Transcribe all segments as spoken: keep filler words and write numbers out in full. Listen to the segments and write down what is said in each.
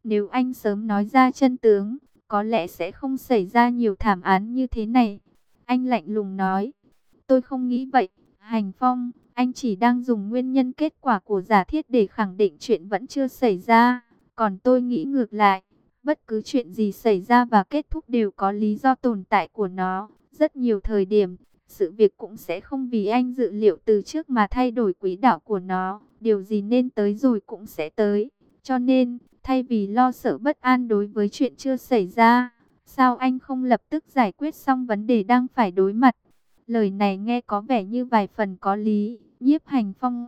Nếu anh sớm nói ra chân tướng, có lẽ sẽ không xảy ra nhiều thảm án như thế này. Anh lạnh lùng nói. Tôi không nghĩ vậy, Hành Phong. Anh chỉ đang dùng nguyên nhân kết quả của giả thiết để khẳng định chuyện vẫn chưa xảy ra. Còn tôi nghĩ ngược lại, bất cứ chuyện gì xảy ra và kết thúc đều có lý do tồn tại của nó. Rất nhiều thời điểm, sự việc cũng sẽ không vì anh dự liệu từ trước mà thay đổi quỹ đạo của nó. Điều gì nên tới rồi cũng sẽ tới. Cho nên, thay vì lo sợ bất an đối với chuyện chưa xảy ra, sao anh không lập tức giải quyết xong vấn đề đang phải đối mặt? Lời này nghe có vẻ như vài phần có lý. Nhiếp Hành Phong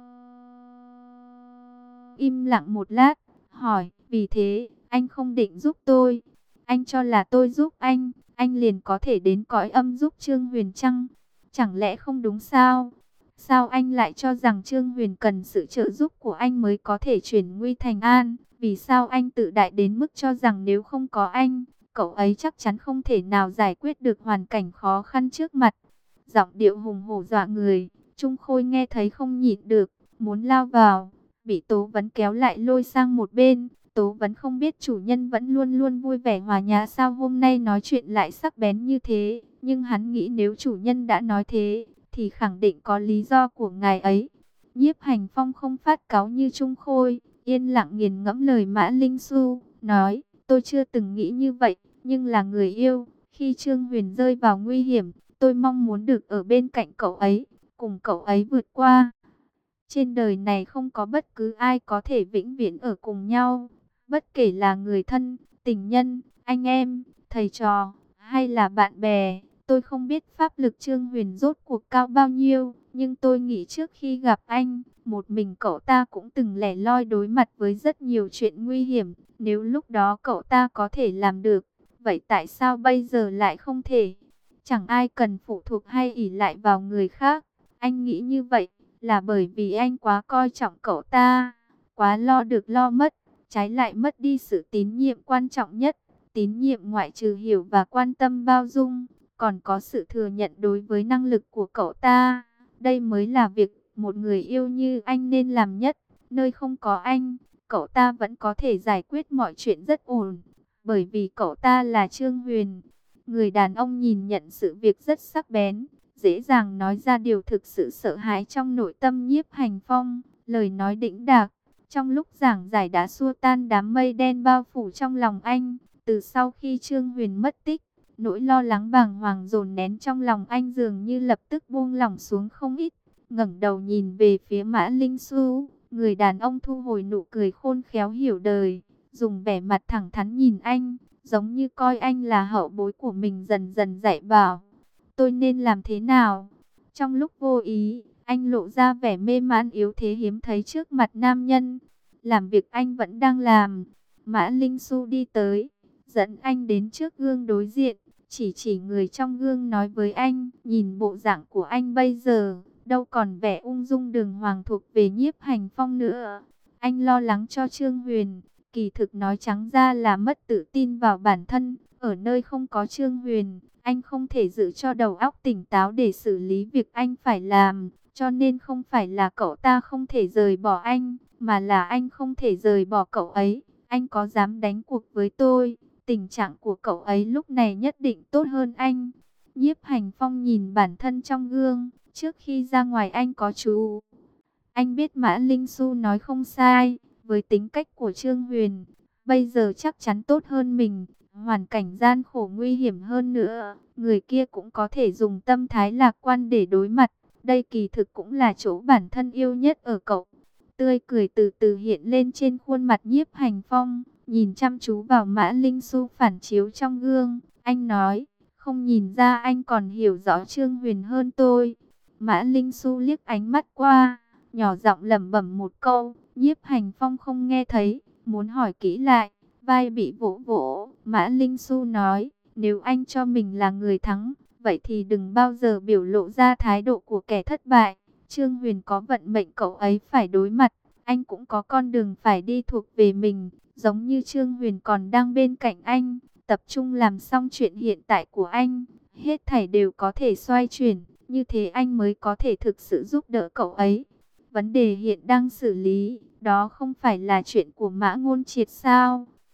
im lặng một lát, hỏi, vì thế, anh không định giúp tôi? Anh cho là tôi giúp anh, anh liền có thể đến cõi âm giúp Trương Huyền chăng? Chẳng lẽ không đúng sao? Sao anh lại cho rằng Trương Huyền cần sự trợ giúp của anh mới có thể chuyển nguy thành an? Vì sao anh tự đại đến mức cho rằng nếu không có anh, cậu ấy chắc chắn không thể nào giải quyết được hoàn cảnh khó khăn trước mặt? Giọng điệu hùng hổ dọa người, Trung Khôi nghe thấy không nhịn được, muốn lao vào, bị Tố Vấn kéo lại lôi sang một bên. Tố Vấn không biết chủ nhân vẫn luôn luôn vui vẻ hòa nhã sao hôm nay nói chuyện lại sắc bén như thế, nhưng hắn nghĩ nếu chủ nhân đã nói thế, thì khẳng định có lý do của ngài ấy. Nhiếp Hành Phong không phát cáu như Trung Khôi, yên lặng nghiền ngẫm lời Mã Linh Xu, nói, tôi chưa từng nghĩ như vậy, nhưng là người yêu, khi Trương Huyền rơi vào nguy hiểm, tôi mong muốn được ở bên cạnh cậu ấy, cùng cậu ấy vượt qua. Trên đời này không có bất cứ ai có thể vĩnh viễn ở cùng nhau, bất kể là người thân, tình nhân, anh em, thầy trò, hay là bạn bè. Tôi không biết pháp lực Trương Huyền rốt cuộc cao bao nhiêu, nhưng tôi nghĩ trước khi gặp anh, một mình cậu ta cũng từng lẻ loi đối mặt với rất nhiều chuyện nguy hiểm. Nếu lúc đó cậu ta có thể làm được, vậy tại sao bây giờ lại không thể? Chẳng ai cần phụ thuộc hay ỷ lại vào người khác. Anh nghĩ như vậy là bởi vì anh quá coi trọng cậu ta, quá lo được lo mất, trái lại mất đi sự tín nhiệm quan trọng nhất. Tín nhiệm ngoại trừ hiểu và quan tâm bao dung, còn có sự thừa nhận đối với năng lực của cậu ta. Đây mới là việc một người yêu như anh nên làm nhất. Nơi không có anh, cậu ta vẫn có thể giải quyết mọi chuyện rất ổn, bởi vì cậu ta là Trương Huyền. Người đàn ông nhìn nhận sự việc rất sắc bén, dễ dàng nói ra điều thực sự sợ hãi trong nội tâm Nhiếp Hành Phong. Lời nói đĩnh đạc, trong lúc giảng giải đã xua tan đám mây đen bao phủ trong lòng anh. Từ sau khi Trương Huyền mất tích, nỗi lo lắng bàng hoàng dồn nén trong lòng anh dường như lập tức buông lỏng xuống không ít. Ngẩng đầu nhìn về phía Mã Linh Xu, người đàn ông thu hồi nụ cười khôn khéo hiểu đời, dùng vẻ mặt thẳng thắn nhìn anh, giống như coi anh là hậu bối của mình, dần dần dạy bảo. Tôi nên làm thế nào? Trong lúc vô ý, anh lộ ra vẻ mê man yếu thế hiếm thấy trước mặt nam nhân. Làm việc anh vẫn đang làm. Mã Linh Xu đi tới, dẫn anh đến trước gương đối diện, chỉ chỉ người trong gương nói với anh, nhìn bộ dạng của anh bây giờ, đâu còn vẻ ung dung đường hoàng thuộc về Nhiếp Hành Phong nữa. Anh lo lắng cho Trương Huyền, kỳ thực nói trắng ra là mất tự tin vào bản thân. Ở nơi không có Trương Huyền, anh không thể giữ cho đầu óc tỉnh táo để xử lý việc anh phải làm. Cho nên không phải là cậu ta không thể rời bỏ anh, mà là anh không thể rời bỏ cậu ấy. Anh có dám đánh cuộc với tôi, tình trạng của cậu ấy lúc này nhất định tốt hơn anh. Nhiếp Hành Phong nhìn bản thân trong gương, trước khi ra ngoài anh có chú. Anh biết Mã Linh Xu nói không sai, với tính cách của Trương Huyền, bây giờ chắc chắn tốt hơn mình, hoàn cảnh gian khổ nguy hiểm hơn nữa, người kia cũng có thể dùng tâm thái lạc quan để đối mặt. Đây kỳ thực cũng là chỗ bản thân yêu nhất ở cậu. Tươi cười từ từ hiện lên trên khuôn mặt Nhiếp Hành Phong, nhìn chăm chú vào Mã Linh Xu phản chiếu trong gương. Anh nói, không nhìn ra anh còn hiểu rõ Trương Huyền hơn tôi. Mã Linh Xu liếc ánh mắt qua, nhỏ giọng lẩm bẩm một câu. Nhiếp Hành Phong không nghe thấy, muốn hỏi kỹ lại, vai bị vỗ vỗ. Mã Linh Xu nói, nếu anh cho mình là người thắng, vậy thì đừng bao giờ biểu lộ ra thái độ của kẻ thất bại. Trương Huyền có vận mệnh cậu ấy phải đối mặt, anh cũng có con đường phải đi thuộc về mình. Giống như Trương Huyền còn đang bên cạnh anh, tập trung làm xong chuyện hiện tại của anh, hết thảy đều có thể xoay chuyển, như thế anh mới có thể thực sự giúp đỡ cậu ấy. Vấn đề hiện đang xử lý, đó không phải là chuyện của Mã Ngôn Triệt sao?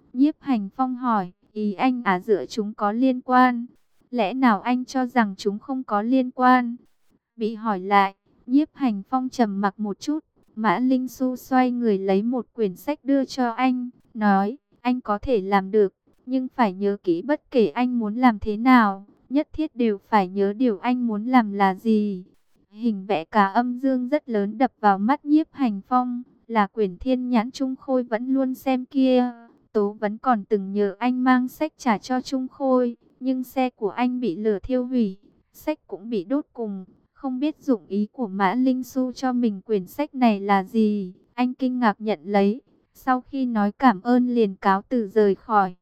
Nhiếp Hành Phong hỏi, ý anh à giữa chúng có liên quan? Lẽ nào anh cho rằng chúng không có liên quan? Bị hỏi lại, Nhiếp Hành Phong trầm mặc một chút. Mã Linh Xu xoay người lấy một quyển sách đưa cho anh, nói, anh có thể làm được, nhưng phải nhớ kỹ bất kể anh muốn làm thế nào, nhất thiết đều phải nhớ điều anh muốn làm là gì. Hình vẽ cá âm dương rất lớn đập vào mắt Nhiếp Hành Phong, là quyển Thiên Nhãn Trung Khôi vẫn luôn xem kia. Tố vẫn còn từng nhờ anh mang sách trả cho Trung Khôi, nhưng xe của anh bị lửa thiêu hủy, sách cũng bị đốt cùng. Không biết dụng ý của Mã Linh Xu cho mình quyển sách này là gì, anh kinh ngạc nhận lấy. Sau khi nói cảm ơn liền cáo từ rời khỏi.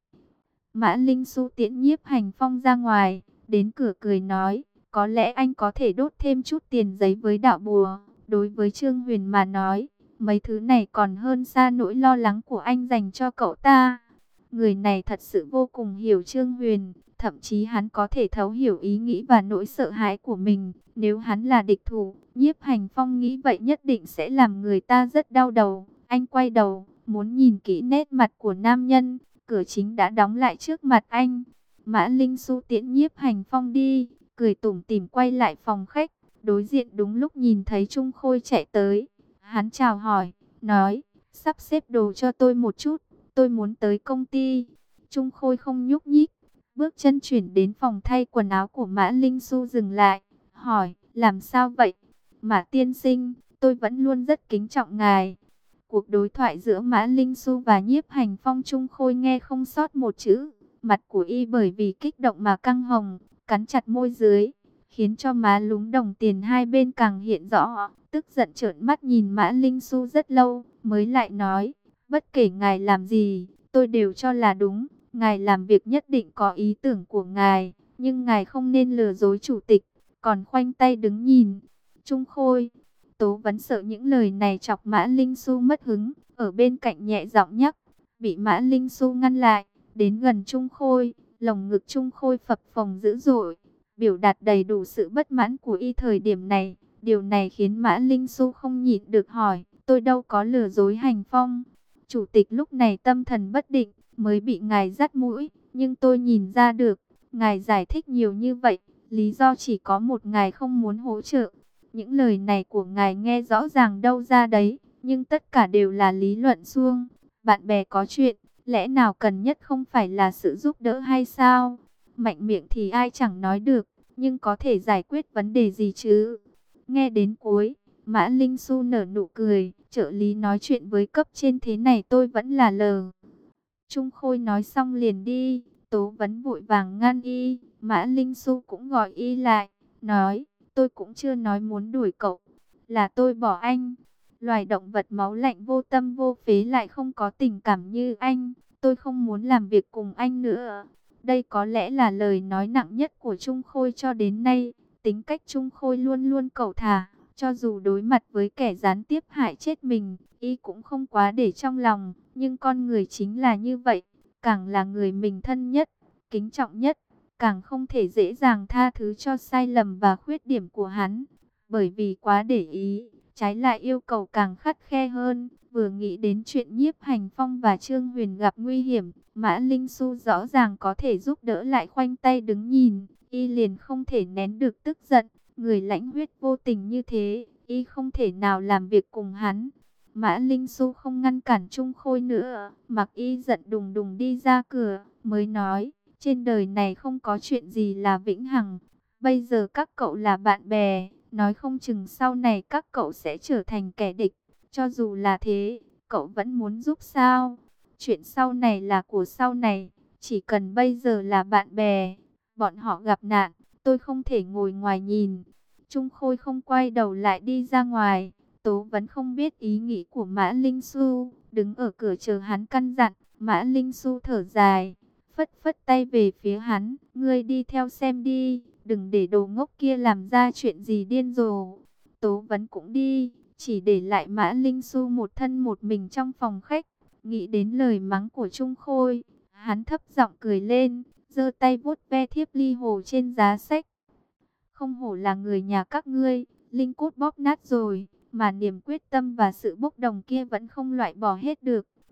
Mã Linh Xu tiễn Nhiếp Hành Phong ra ngoài, đến cửa cười nói, có lẽ anh có thể đốt thêm chút tiền giấy với đạo bùa. Đối với Trương Huyền mà nói, mấy thứ này còn hơn xa nỗi lo lắng của anh dành cho cậu ta. Người này thật sự vô cùng hiểu Trương Huyền, thậm chí hắn có thể thấu hiểu ý nghĩ và nỗi sợ hãi của mình. Nếu hắn là địch thủ, Nhiếp Hành Phong nghĩ vậy nhất định sẽ làm người ta rất đau đầu. Anh quay đầu, muốn nhìn kỹ nét mặt của nam nhân, cửa chính đã đóng lại trước mặt anh. Mã Linh Xu tiễn Nhiếp Hành Phong đi, cười tủm tỉm quay lại phòng khách. Đối diện đúng lúc nhìn thấy Trung Khôi chạy tới. Hắn chào hỏi, nói, sắp xếp đồ cho tôi một chút, tôi muốn tới công ty. Trung Khôi không nhúc nhích, bước chân chuyển đến phòng thay quần áo của Mã Linh Xu dừng lại, hỏi, làm sao vậy? Mã tiên sinh, tôi vẫn luôn rất kính trọng ngài. Cuộc đối thoại giữa Mã Linh Xu và Nhiếp Hành Phong, Trung Khôi nghe không sót một chữ. Mặt của y bởi vì kích động mà căng hồng, cắn chặt môi dưới, khiến cho má lúm đồng tiền hai bên càng hiện rõ. Tức giận trợn mắt nhìn Mã Linh Xu rất lâu, mới lại nói, bất kể ngài làm gì, tôi đều cho là đúng. Ngài làm việc nhất định có ý tưởng của ngài, nhưng ngài không nên lừa dối chủ tịch, còn khoanh tay đứng nhìn. Trung Khôi, Tố vẫn sợ những lời này chọc Mã Linh Xu mất hứng, ở bên cạnh nhẹ giọng nhắc, bị Mã Linh Xu ngăn lại, đến gần Trung Khôi, lồng ngực Trung Khôi phập phồng dữ dội, biểu đạt đầy đủ sự bất mãn của y thời điểm này. Điều này khiến Mã Linh Xu không nhịn được hỏi, tôi đâu có lừa dối Hành Phong. Chủ tịch lúc này tâm thần bất định, mới bị ngài dắt mũi, nhưng tôi nhìn ra được, ngài giải thích nhiều như vậy, lý do chỉ có một, ngài không muốn hỗ trợ. Những lời này của ngài nghe rõ ràng đâu ra đấy, nhưng tất cả đều là lý luận suông. Bạn bè có chuyện, lẽ nào cần nhất không phải là sự giúp đỡ hay sao? Mạnh miệng thì ai chẳng nói được, nhưng có thể giải quyết vấn đề gì chứ? Nghe đến cuối, Mã Linh Xu nở nụ cười, trợ lý nói chuyện với cấp trên thế này tôi vẫn là lờ. Trung Khôi nói xong liền đi, Tố Vấn vội vàng ngăn y, Mã Linh Xu cũng gọi y lại, nói, tôi cũng chưa nói muốn đuổi cậu, là tôi bỏ anh. Loài động vật máu lạnh vô tâm vô phế lại không có tình cảm như anh, tôi không muốn làm việc cùng anh nữa. Đây có lẽ là lời nói nặng nhất của Trung Khôi cho đến nay. Tính cách Trung Khôi luôn luôn cẩu thả, cho dù đối mặt với kẻ gián tiếp hại chết mình, y cũng không quá để trong lòng. Nhưng con người chính là như vậy, càng là người mình thân nhất, kính trọng nhất, càng không thể dễ dàng tha thứ cho sai lầm và khuyết điểm của hắn. Bởi vì quá để ý, trái lại yêu cầu càng khắt khe hơn. Vừa nghĩ đến chuyện Nhiếp Hành Phong và Trương Huyền gặp nguy hiểm, Mã Linh Xu rõ ràng có thể giúp đỡ lại khoanh tay đứng nhìn, y liền không thể nén được tức giận. Người lãnh huyết vô tình như thế, y không thể nào làm việc cùng hắn. Mã Linh Xu không ngăn cản Trung Khôi nữa, mặc y giận đùng đùng đi ra cửa, mới nói, trên đời này không có chuyện gì là vĩnh hằng. Bây giờ các cậu là bạn bè, nói không chừng sau này các cậu sẽ trở thành kẻ địch. Cho dù là thế, cậu vẫn muốn giúp sao? Chuyện sau này là của sau này, chỉ cần bây giờ là bạn bè. Bọn họ gặp nạn, tôi không thể ngồi ngoài nhìn. Trung Khôi không quay đầu lại đi ra ngoài. Tố vẫn không biết ý nghĩ của Mã Linh Xu, đứng ở cửa chờ hắn căn dặn. Mã Linh Xu thở dài, phất phất tay về phía hắn, ngươi đi theo xem đi, đừng để đồ ngốc kia làm ra chuyện gì điên rồ. Tố vẫn cũng đi, chỉ để lại Mã Linh Xu một thân một mình trong phòng khách. Nghĩ đến lời mắng của Trung Khôi, hắn thấp giọng cười lên, giơ tay vuốt ve thiếp ly hồ trên giá sách. Không hổ là người nhà các ngươi, linh cốt bóp nát rồi, mà niềm quyết tâm và sự bốc đồng kia vẫn không loại bỏ hết được.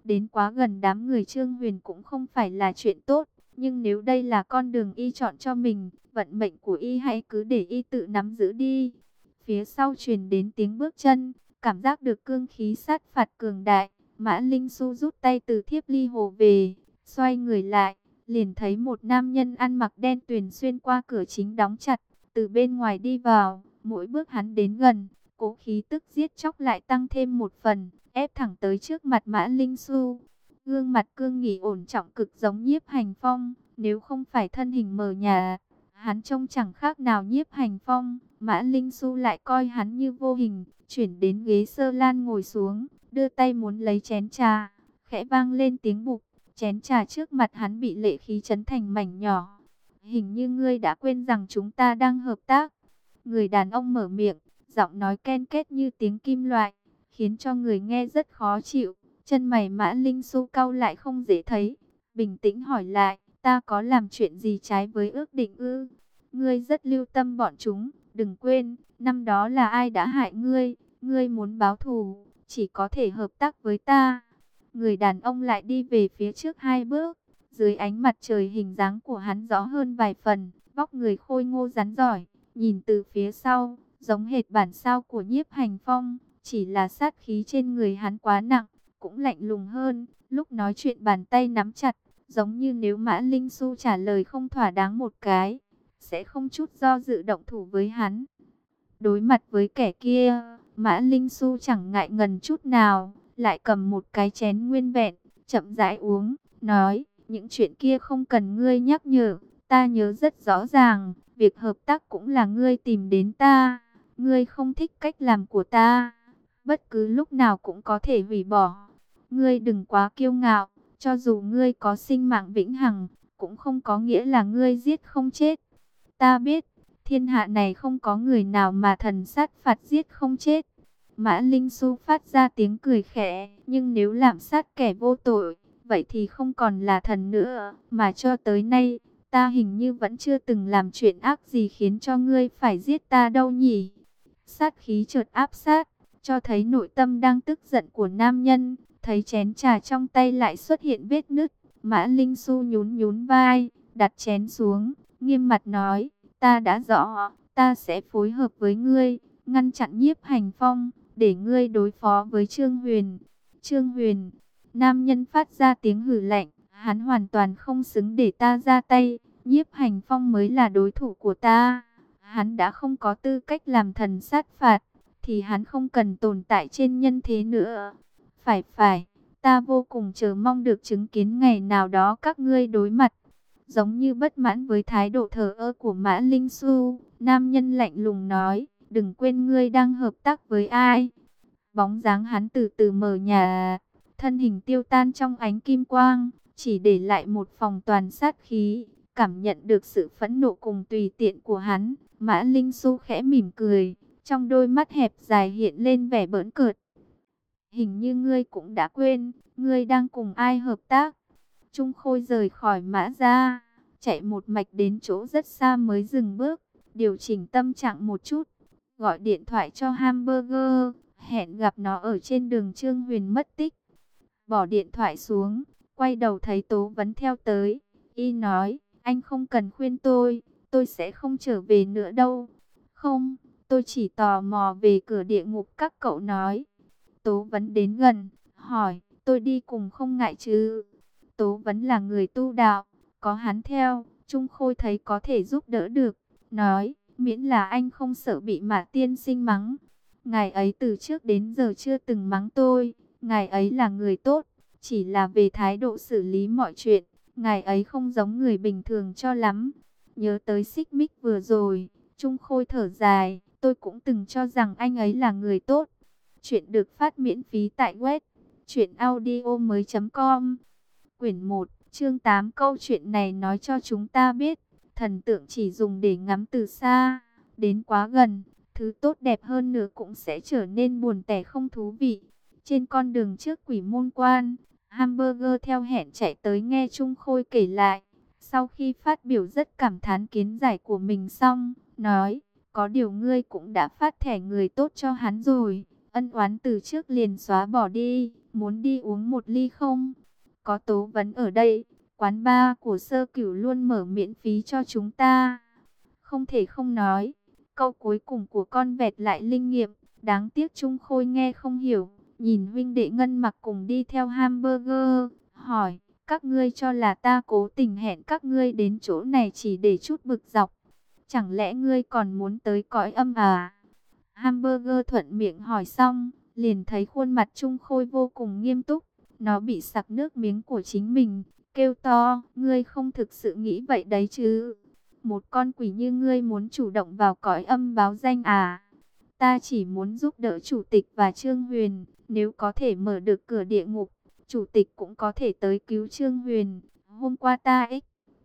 Đến quá gần đám người Trương Huyền cũng không phải là chuyện tốt. Nhưng nếu đây là con đường y chọn cho mình, vận mệnh của y hãy cứ để y tự nắm giữ đi. Phía sau truyền đến tiếng bước chân, cảm giác được cương khí sát phạt cường đại. Mã Linh Xu rút tay từ thiếp ly hồ về, xoay người lại, liền thấy một nam nhân ăn mặc đen tuyền xuyên qua cửa chính đóng chặt, từ bên ngoài đi vào. Mỗi bước hắn đến gần, cố khí tức giết chóc lại tăng thêm một phần, ép thẳng tới trước mặt Mã Linh Xu. Gương mặt cương nghị ổn trọng cực giống Nhiếp Hành Phong, nếu không phải thân hình mờ nhà, hắn trông chẳng khác nào Nhiếp Hành Phong. Mã Linh Xu lại coi hắn như vô hình, chuyển đến ghế sơ lan ngồi xuống, đưa tay muốn lấy chén trà, khẽ vang lên tiếng bụp, chén trà trước mặt hắn bị lệ khí chấn thành mảnh nhỏ. Hình như ngươi đã quên rằng chúng ta đang hợp tác. Người đàn ông mở miệng, giọng nói ken két như tiếng kim loại, khiến cho người nghe rất khó chịu. Chân mày Mã Linh Xu cau lại không dễ thấy, bình tĩnh hỏi lại, ta có làm chuyện gì trái với ước định ư? Ngươi rất lưu tâm bọn chúng, đừng quên, năm đó là ai đã hại ngươi, ngươi muốn báo thù, chỉ có thể hợp tác với ta. Người đàn ông lại đi về phía trước hai bước, dưới ánh mặt trời hình dáng của hắn rõ hơn vài phần, vóc người khôi ngô rắn giỏi, nhìn từ phía sau, giống hệt bản sao của Nhiếp Hành Phong, chỉ là sát khí trên người hắn quá nặng, cũng lạnh lùng hơn. Lúc nói chuyện bàn tay nắm chặt, giống như nếu Mã Linh Xu trả lời không thỏa đáng một cái, sẽ không chút do dự động thủ với hắn. Đối mặt với kẻ kia, Mã Linh Xu chẳng ngại ngần chút nào, lại cầm một cái chén nguyên vẹn, chậm rãi uống, nói, những chuyện kia không cần ngươi nhắc nhở, ta nhớ rất rõ ràng, việc hợp tác cũng là ngươi tìm đến ta, ngươi không thích cách làm của ta, bất cứ lúc nào cũng có thể hủy bỏ. Ngươi đừng quá kiêu ngạo, cho dù ngươi có sinh mạng vĩnh hằng, cũng không có nghĩa là ngươi giết không chết. Ta biết, thiên hạ này không có người nào mà thần sát phạt giết không chết. Mã Linh Xu phát ra tiếng cười khẽ, nhưng nếu lạm sát kẻ vô tội, vậy thì không còn là thần nữa, mà cho tới nay, ta hình như vẫn chưa từng làm chuyện ác gì khiến cho ngươi phải giết ta đâu nhỉ. Sát khí chợt áp sát, cho thấy nội tâm đang tức giận của nam nhân, thấy chén trà trong tay lại xuất hiện vết nứt. Mã Linh Xu nhún nhún vai, đặt chén xuống, nghiêm mặt nói, ta đã rõ, ta sẽ phối hợp với ngươi, ngăn chặn Nhiếp Hành Phong, để ngươi đối phó với Trương Huyền. Trương Huyền, nam nhân phát ra tiếng hừ lạnh, hắn hoàn toàn không xứng để ta ra tay, Nhiếp Hành Phong mới là đối thủ của ta. Hắn đã không có tư cách làm thần sát phạt, thì hắn không cần tồn tại trên nhân thế nữa. Phải phải, ta vô cùng chờ mong được chứng kiến ngày nào đó các ngươi đối mặt. Giống như bất mãn với thái độ thờ ơ của Mã Linh Xu, nam nhân lạnh lùng nói, đừng quên ngươi đang hợp tác với ai. Bóng dáng hắn từ từ mờ nhạt, thân hình tiêu tan trong ánh kim quang, chỉ để lại một phòng toàn sát khí. Cảm nhận được sự phẫn nộ cùng tùy tiện của hắn, Mã Linh Xu khẽ mỉm cười, trong đôi mắt hẹp dài hiện lên vẻ bỡn cợt. Hình như ngươi cũng đã quên, ngươi đang cùng ai hợp tác. Trung Khôi rời khỏi Mã gia, chạy một mạch đến chỗ rất xa mới dừng bước, điều chỉnh tâm trạng một chút, gọi điện thoại cho Hamburger, hẹn gặp nó ở trên đường Trương Huyền mất tích. Bỏ điện thoại xuống, quay đầu thấy Tố Vấn theo tới, y nói, anh không cần khuyên tôi, tôi sẽ không trở về nữa đâu. Không, tôi chỉ tò mò về cửa địa ngục các cậu nói. Tố Vấn đến gần, hỏi, tôi đi cùng không ngại chứ? Tố Vấn là người tu đạo, có hắn theo, Trung Khôi thấy có thể giúp đỡ được, nói, miễn là anh không sợ bị Mã tiên sinh mắng. Ngài ấy từ trước đến giờ chưa từng mắng tôi, ngài ấy là người tốt, chỉ là về thái độ xử lý mọi chuyện, ngài ấy không giống người bình thường cho lắm. Nhớ tới xích mích vừa rồi, Trung Khôi thở dài, tôi cũng từng cho rằng anh ấy là người tốt. Chuyện được phát miễn phí tại web truyện audio mới chấm com. Quyển một, chương tám. Câu chuyện này nói cho chúng ta biết, thần tượng chỉ dùng để ngắm từ xa, đến quá gần, thứ tốt đẹp hơn nữa cũng sẽ trở nên buồn tẻ không thú vị. Trên con đường trước Quỷ Môn Quan, Hamburger theo hẹn chạy tới nghe Trung Khôi kể lại. Sau khi phát biểu rất cảm thán kiến giải của mình xong, nói, có điều ngươi cũng đã phát thẻ người tốt cho hắn rồi, ân oán từ trước liền xóa bỏ đi, muốn đi uống một ly không? Có Tố Vấn ở đây, quán bar của Sơ Cửu luôn mở miễn phí cho chúng ta. Không thể không nói, câu cuối cùng của con vẹt lại linh nghiệm, đáng tiếc Trung Khôi nghe không hiểu, nhìn huynh đệ Ngân Mặc cùng đi theo hamburger, hỏi, các ngươi cho là ta cố tình hẹn các ngươi đến chỗ này chỉ để chút bực dọc, chẳng lẽ ngươi còn muốn tới cõi âm à? Hamburger thuận miệng hỏi xong, liền thấy khuôn mặt Trung Khôi vô cùng nghiêm túc, nó bị sặc nước miếng của chính mình, kêu to, ngươi không thực sự nghĩ vậy đấy chứ? Một con quỷ như ngươi muốn chủ động vào cõi âm báo danh à? Ta chỉ muốn giúp đỡ chủ tịch và Trương Huyền, nếu có thể mở được cửa địa ngục, chủ tịch cũng có thể tới cứu Trương Huyền. Hôm qua ta ích,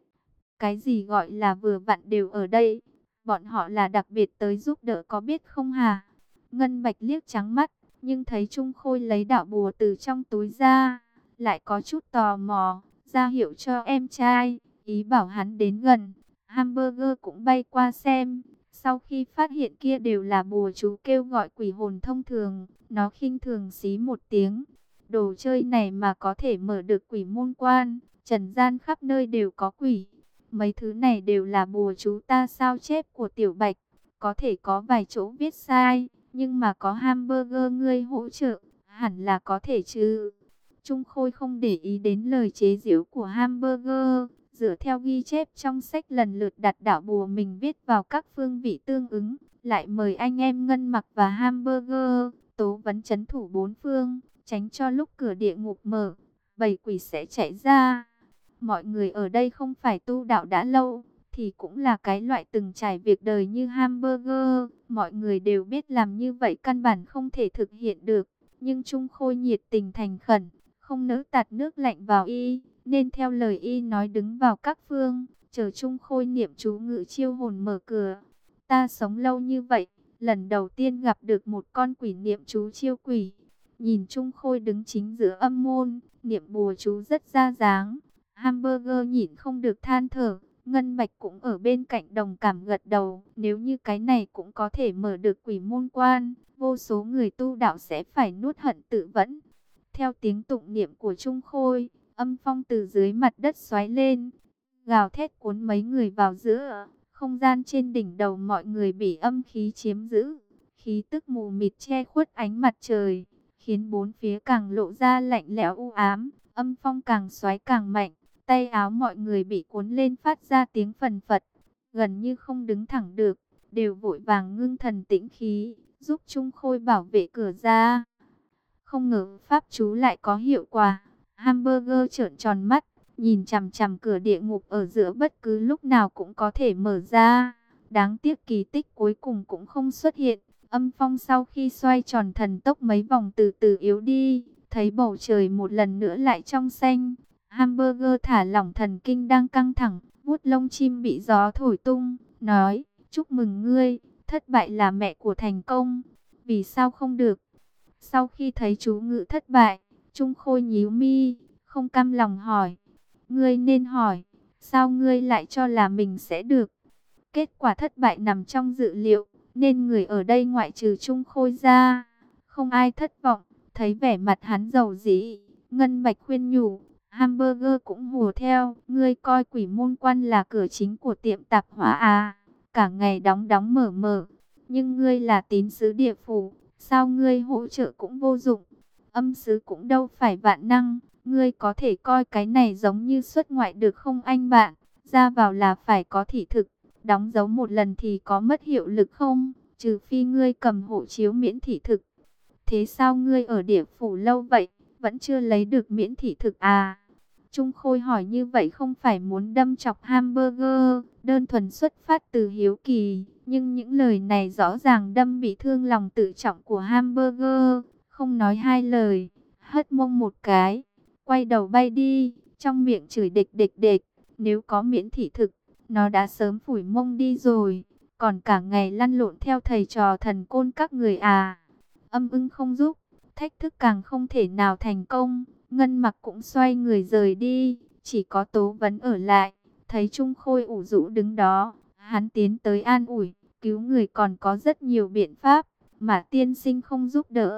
cái gì gọi là vừa vặn đều ở đây, bọn họ là đặc biệt tới giúp đỡ có biết không hả? Ngân Bạch liếc trắng mắt, nhưng thấy Trung Khôi lấy đạo bùa từ trong túi ra, lại có chút tò mò, ra hiệu cho em trai, ý bảo hắn đến gần. Hamburger cũng bay qua xem, sau khi phát hiện kia đều là bùa chú kêu gọi quỷ hồn thông thường, nó khinh thường xí một tiếng. Đồ chơi này mà có thể mở được quỷ môn quan, trần gian khắp nơi đều có quỷ. Mấy thứ này đều là bùa chú ta sao chép của Tiểu Bạch, có thể có vài chỗ viết sai, nhưng mà có hamburger ngươi hỗ trợ, hẳn là có thể chứ. Trung Khôi không để ý đến lời chế giễu của hamburger, dựa theo ghi chép trong sách lần lượt đặt đạo bùa mình viết vào các phương vị tương ứng, lại mời anh em Ngân Mặc và hamburger, Tố Vấn trấn thủ bốn phương, tránh cho lúc cửa địa ngục mở, bầy quỷ sẽ chạy ra. Mọi người ở đây không phải tu đạo đã lâu, thì cũng là cái loại từng trải việc đời như hamburger. Mọi người đều biết làm như vậy căn bản không thể thực hiện được. Nhưng Trung Khôi nhiệt tình thành khẩn, không nỡ tạt nước lạnh vào y, nên theo lời y nói đứng vào các phương, chờ Trung Khôi niệm chú ngự chiêu hồn mở cửa. Ta sống lâu như vậy, lần đầu tiên gặp được một con quỷ niệm chú chiêu quỷ. Nhìn Trung Khôi đứng chính giữa âm môn, niệm bùa chú rất ra dáng. Hamburger nhịn không được than thở, Ngân Bạch cũng ở bên cạnh đồng cảm gật đầu. Nếu như cái này cũng có thể mở được quỷ môn quan, vô số người tu đạo sẽ phải nuốt hận tự vẫn. Theo tiếng tụng niệm của Trung Khôi, âm phong từ dưới mặt đất xoáy lên, gào thét cuốn mấy người vào giữa. Không gian trên đỉnh đầu mọi người bị âm khí chiếm giữ, khí tức mù mịt che khuất ánh mặt trời, khiến bốn phía càng lộ ra lạnh lẽo u ám, âm phong càng xoáy càng mạnh. Tay áo mọi người bị cuốn lên phát ra tiếng phần phật, gần như không đứng thẳng được, đều vội vàng ngưng thần tĩnh khí, giúp Trung Khôi bảo vệ cửa ra. Không ngờ pháp chú lại có hiệu quả. Hamburger trợn tròn mắt, nhìn chằm chằm cửa địa ngục ở giữa bất cứ lúc nào cũng có thể mở ra. Đáng tiếc kỳ tích cuối cùng cũng không xuất hiện. Âm phong sau khi xoay tròn thần tốc mấy vòng từ từ yếu đi, thấy bầu trời một lần nữa lại trong xanh. Hamburger thả lỏng thần kinh đang căng thẳng, vuốt lông chim bị gió thổi tung, nói, chúc mừng ngươi, thất bại là mẹ của thành công. Vì sao không được? Sau khi thấy chú ngự thất bại, Trung Khôi nhíu mi, không cam lòng hỏi, ngươi nên hỏi, sao ngươi lại cho là mình sẽ được? Kết quả thất bại nằm trong dự liệu, nên người ở đây ngoại trừ Trung Khôi ra, không ai thất vọng. Thấy vẻ mặt hắn dầu dĩ, Ngân Bạch khuyên nhủ, Hamburger cũng hùa theo, ngươi coi quỷ môn quan là cửa chính của tiệm tạp hóa à, cả ngày đóng đóng mở mở, nhưng ngươi là tín sứ địa phủ, sao ngươi hỗ trợ cũng vô dụng, âm sứ cũng đâu phải vạn năng, ngươi có thể coi cái này giống như xuất ngoại được không anh bạn, ra vào là phải có thị thực, đóng dấu một lần thì có mất hiệu lực không, trừ phi ngươi cầm hộ chiếu miễn thị thực. Thế sao ngươi ở địa phủ lâu vậy, vẫn chưa lấy được miễn thị thực à? Trung Khôi hỏi như vậy không phải muốn đâm chọc Hamburger, đơn thuần xuất phát từ hiếu kỳ, nhưng những lời này rõ ràng đâm bị thương lòng tự trọng của Hamburger, không nói hai lời, hất mông một cái, quay đầu bay đi, trong miệng chửi địch địch địch, nếu có miễn thị thực, nó đã sớm phủi mông đi rồi, còn cả ngày lăn lộn theo thầy trò thần côn các người à. Âm ưng không giúp, thách thức càng không thể nào thành công. Ngân Mặc cũng xoay người rời đi, chỉ có Tố Vấn ở lại. Thấy Trung Khôi ủ rũ đứng đó, hắn tiến tới an ủi, cứu người còn có rất nhiều biện pháp, mà tiên sinh không giúp đỡ,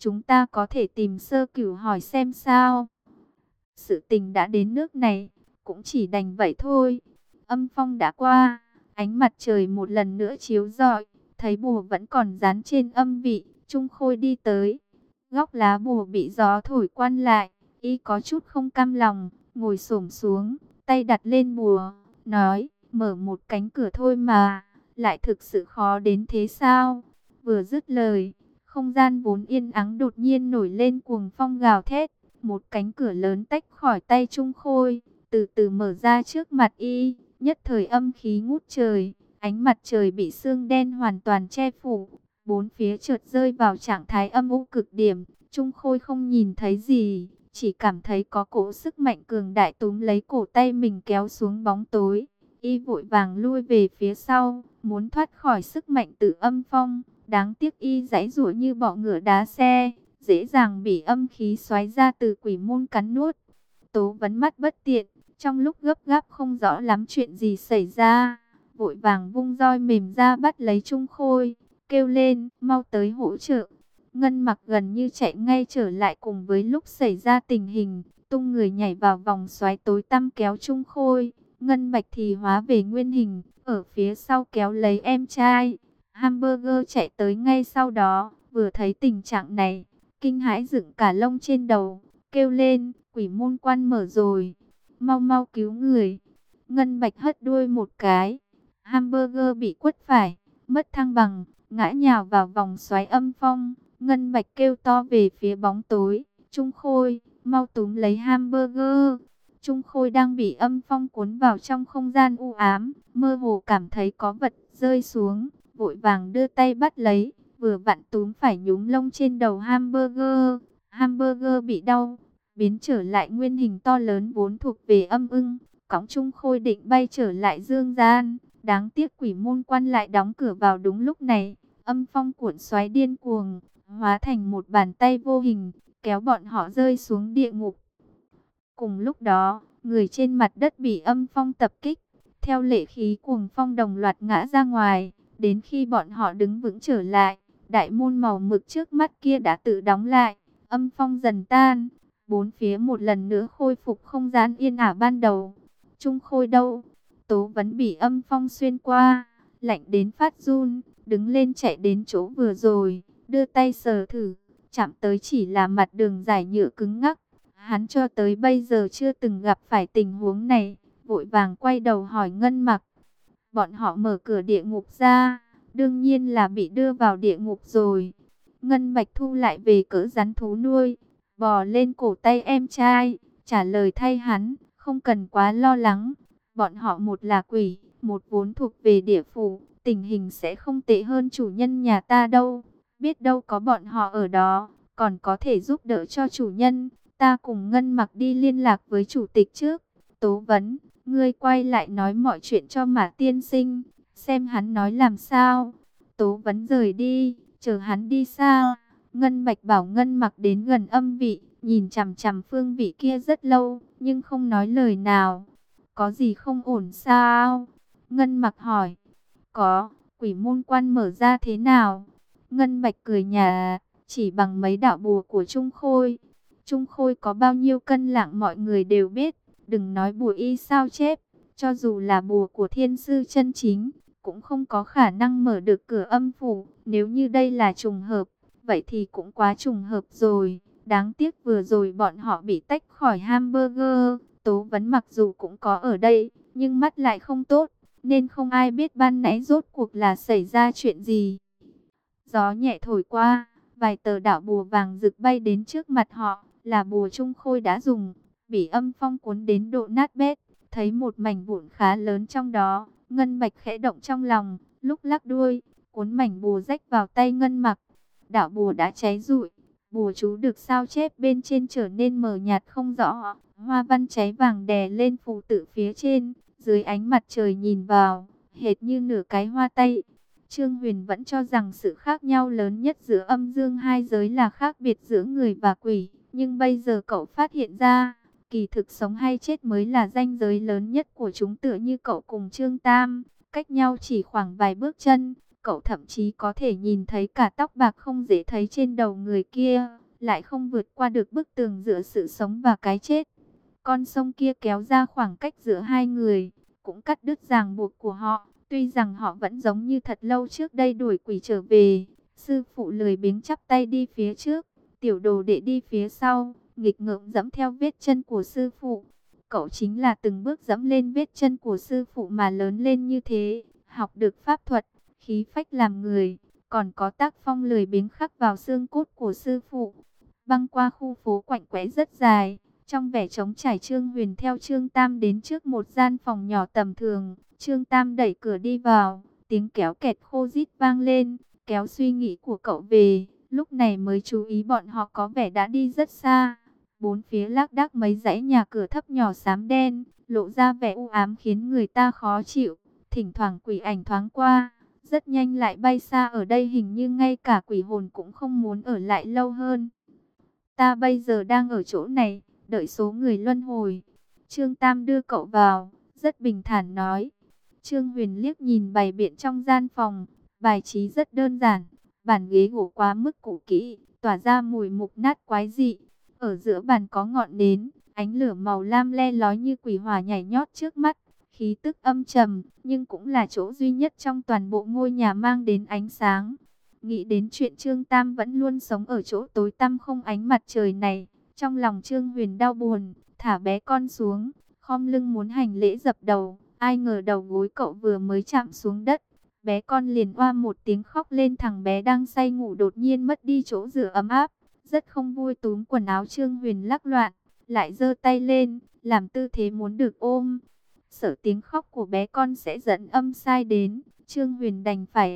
chúng ta có thể tìm Sơ Cửu hỏi xem sao. Sự tình đã đến nước này, cũng chỉ đành vậy thôi. Âm phong đã qua, ánh mặt trời một lần nữa chiếu rọi, thấy bùa vẫn còn dán trên âm vị. Trung Khôi đi tới, góc lá bùa bị gió thổi quan lại, y có chút không cam lòng, ngồi xổm xuống, tay đặt lên bùa, nói, mở một cánh cửa thôi mà, lại thực sự khó đến thế sao? Vừa dứt lời, không gian vốn yên ắng đột nhiên nổi lên cuồng phong gào thét, một cánh cửa lớn tách khỏi tay Trung Khôi, từ từ mở ra trước mặt y, nhất thời âm khí ngút trời, ánh mặt trời bị sương đen hoàn toàn che phủ, bốn phía chợt rơi vào trạng thái âm u cực điểm. Trung Khôi không nhìn thấy gì, chỉ cảm thấy có cỗ sức mạnh cường đại túm lấy cổ tay mình kéo xuống bóng tối. Y vội vàng lui về phía sau, muốn thoát khỏi sức mạnh từ âm phong. Đáng tiếc y giãy giụa như bọ ngựa đá xe, dễ dàng bị âm khí xoáy ra từ quỷ môn cắn nuốt. Tố Vấn mắt bất tiện, trong lúc gấp gáp không rõ lắm chuyện gì xảy ra, vội vàng vung roi mềm ra bắt lấy Trung Khôi, kêu lên, mau tới hỗ trợ. Ngân Mặc gần như chạy ngay trở lại cùng với lúc xảy ra tình hình, tung người nhảy vào vòng xoáy tối tăm kéo Trung Khôi. Ngân Bạch thì hóa về nguyên hình, ở phía sau kéo lấy em trai. Hamburger chạy tới ngay sau đó, vừa thấy tình trạng này, kinh hãi dựng cả lông trên đầu, kêu lên, quỷ môn quan mở rồi, mau mau cứu người. Ngân Bạch hất đuôi một cái, Hamburger bị quất phải, mất thăng bằng, ngã nhào vào vòng xoáy âm phong. Ngân Bạch kêu to về phía bóng tối, Trung Khôi, mau túm lấy Hamburger. Trung Khôi đang bị âm phong cuốn vào trong không gian u ám, mơ hồ cảm thấy có vật rơi xuống, vội vàng đưa tay bắt lấy, vừa vặn túm phải nhúm lông trên đầu Hamburger. Hamburger bị đau, biến trở lại nguyên hình to lớn vốn thuộc về âm ưng, cõng Trung Khôi định bay trở lại dương gian. Đáng tiếc quỷ môn quan lại đóng cửa vào đúng lúc này, âm phong cuộn xoáy điên cuồng, hóa thành một bàn tay vô hình, kéo bọn họ rơi xuống địa ngục. Cùng lúc đó, người trên mặt đất bị âm phong tập kích, theo lệ khí cuồng phong đồng loạt ngã ra ngoài. Đến khi bọn họ đứng vững trở lại, đại môn màu mực trước mắt kia đã tự đóng lại, âm phong dần tan, bốn phía một lần nữa khôi phục không gian yên ả ban đầu. Trung Khôi đâu? Tố Vấn bị âm phong xuyên qua, lạnh đến phát run, đứng lên chạy đến chỗ vừa rồi, đưa tay sờ thử, chạm tới chỉ là mặt đường dài nhựa cứng ngắc. Hắn cho tới bây giờ chưa từng gặp phải tình huống này, vội vàng quay đầu hỏi Ngân Mặc. Bọn họ mở cửa địa ngục ra, đương nhiên là bị đưa vào địa ngục rồi. Ngân Bạch thu lại về cỡ rắn thú nuôi, bò lên cổ tay em trai, trả lời thay hắn, không cần quá lo lắng. Bọn họ một là quỷ, một vốn thuộc về địa phủ, tình hình sẽ không tệ hơn chủ nhân nhà ta đâu. Biết đâu có bọn họ ở đó, còn có thể giúp đỡ cho chủ nhân. Ta cùng Ngân Mặc đi liên lạc với chủ tịch trước. Tố Vấn, ngươi quay lại nói mọi chuyện cho Mã tiên sinh, xem hắn nói làm sao. Tố Vấn rời đi, chờ hắn đi xa. Ngân Bạch bảo Ngân Mặc đến gần âm vị, nhìn chằm chằm phương vị kia rất lâu, nhưng không nói lời nào. Có gì không ổn sao? Ngân Mặc hỏi. Có, quỷ môn quan mở ra thế nào? Ngân Bạch cười nhạt, chỉ bằng mấy đạo bùa của Trung Khôi. Trung Khôi có bao nhiêu cân lạng mọi người đều biết, đừng nói bùa y sao chép, cho dù là bùa của thiên sư chân chính, cũng không có khả năng mở được cửa âm phủ. Nếu như đây là trùng hợp, vậy thì cũng quá trùng hợp rồi. Đáng tiếc vừa rồi bọn họ bị tách khỏi Hamburger. Tố Vấn mặc dù cũng có ở đây, nhưng mắt lại không tốt, nên không ai biết ban nãy rốt cuộc là xảy ra chuyện gì. Gió nhẹ thổi qua, vài tờ đạo bùa vàng rực bay đến trước mặt họ, là bùa Trung Khôi đã dùng, bị âm phong cuốn đến độ nát bét. Thấy một mảnh vụn khá lớn trong đó, Ngân Bạch khẽ động trong lòng, lúc lắc đuôi, cuốn mảnh bùa rách vào tay Ngân Mặc. Đạo bùa đã cháy rụi, bùa chú được sao chép bên trên trở nên mờ nhạt không rõ, hoa văn cháy vàng đè lên phù tự phía trên, dưới ánh mặt trời nhìn vào, hệt như nửa cái hoa tay. Trương Huyền vẫn cho rằng sự khác nhau lớn nhất giữa âm dương hai giới là khác biệt giữa người và quỷ, nhưng bây giờ cậu phát hiện ra, kỳ thực sống hay chết mới là ranh giới lớn nhất của chúng. Tựa như cậu cùng Trương Tam, cách nhau chỉ khoảng vài bước chân, Cậu thậm chí có thể nhìn thấy cả tóc bạc không dễ thấy trên đầu người kia, lại không vượt qua được bức tường giữa sự sống và cái chết. Con sông kia kéo ra khoảng cách giữa hai người, cũng cắt đứt ràng buộc của họ. Tuy rằng họ vẫn giống như thật lâu trước đây đuổi quỷ trở về. Sư phụ lười biếng chắp tay đi phía trước, tiểu đồ đệ đi phía sau, nghịch ngợm dẫm theo vết chân của sư phụ. Cậu chính là từng bước dẫm lên vết chân của sư phụ mà lớn lên như thế, học được pháp thuật, khí phách làm người, còn có tác phong lười biếng khắc vào xương cốt của sư phụ. Băng qua khu phố quạnh quẽ rất dài, trong vẻ trống trải, Trương Huyền theo Trương Tam đến trước một gian phòng nhỏ tầm thường. Trương Tam đẩy cửa đi vào, tiếng kéo kẹt khô rít vang lên, kéo suy nghĩ của cậu về. Lúc này mới chú ý bọn họ có vẻ đã đi rất xa. Bốn phía lác đác mấy dãy nhà cửa thấp nhỏ xám đen, lộ ra vẻ u ám khiến người ta khó chịu. Thỉnh thoảng quỷ ảnh thoáng qua, rất nhanh lại bay xa. Ở đây hình như ngay cả quỷ hồn cũng không muốn ở lại lâu hơn. Ta bây giờ đang ở chỗ này, đợi số người luân hồi. Trương Tam đưa cậu vào, rất bình thản nói. Trương Huyền liếc nhìn bày biện trong gian phòng, bài trí rất đơn giản. Bàn ghế gỗ quá mức cũ kỹ, tỏa ra mùi mục nát quái dị. Ở giữa bàn có ngọn nến, ánh lửa màu lam le lói như quỷ hỏa nhảy nhót trước mắt. Khí tức âm trầm, nhưng cũng là chỗ duy nhất trong toàn bộ ngôi nhà mang đến ánh sáng. Nghĩ đến chuyện Trương Tam vẫn luôn sống ở chỗ tối tăm không ánh mặt trời này, trong lòng Trương Huyền đau buồn, thả bé con xuống, khom lưng muốn hành lễ dập đầu. Ai ngờ đầu gối cậu vừa mới chạm xuống đất, bé con liền oa một tiếng khóc lên. Thằng bé đang say ngủ đột nhiên mất đi chỗ dựa ấm áp, rất không vui túm quần áo Trương Huyền lắc loạn, lại giơ tay lên, làm tư thế muốn được ôm. Sợ tiếng khóc của bé con sẽ dẫn âm sai đến, Trương Huyền đành phải